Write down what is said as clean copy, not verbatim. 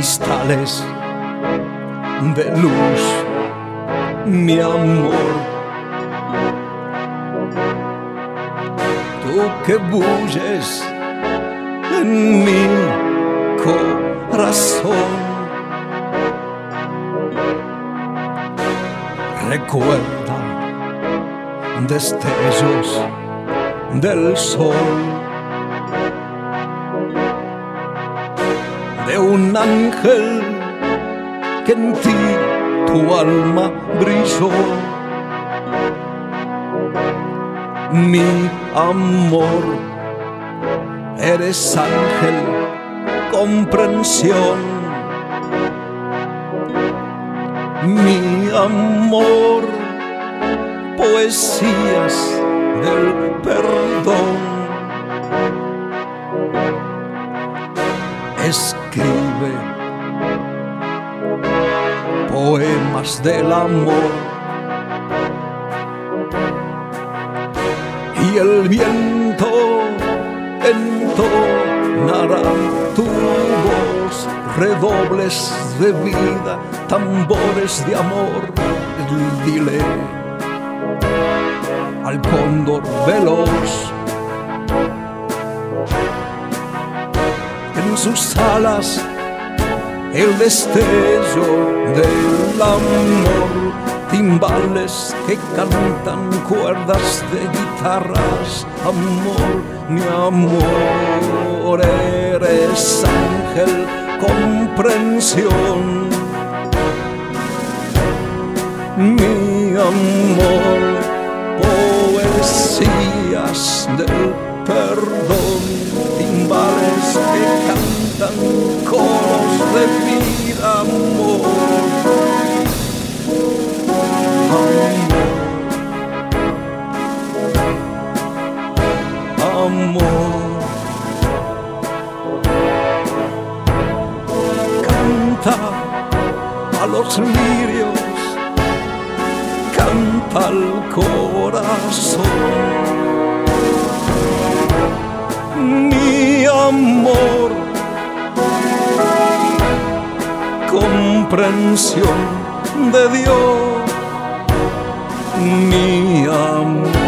cristales de luz, mi amor. Tú que bulles en mi corazón, recuerda destellos del sol, de un ángel que en ti tu alma brilló. Mi amor, eres ángel, comprensión. Mi amor, poesías del perdón. Escribe poemas del amor, y el viento entonará tu voz, redobles de vida, tambores de amor. Dile al cóndor veloz, en sus alas el destello del amor, timbales que cantan cuerdas de guitarras. Amor, mi amor, eres ángel, comprensión. Mi amor, poesías del perdón, timbales que cantan coros de vida. Amor, amor, canta a los lirios, canta al corazón. Mi amor, comprensión de Dios. Mi amor,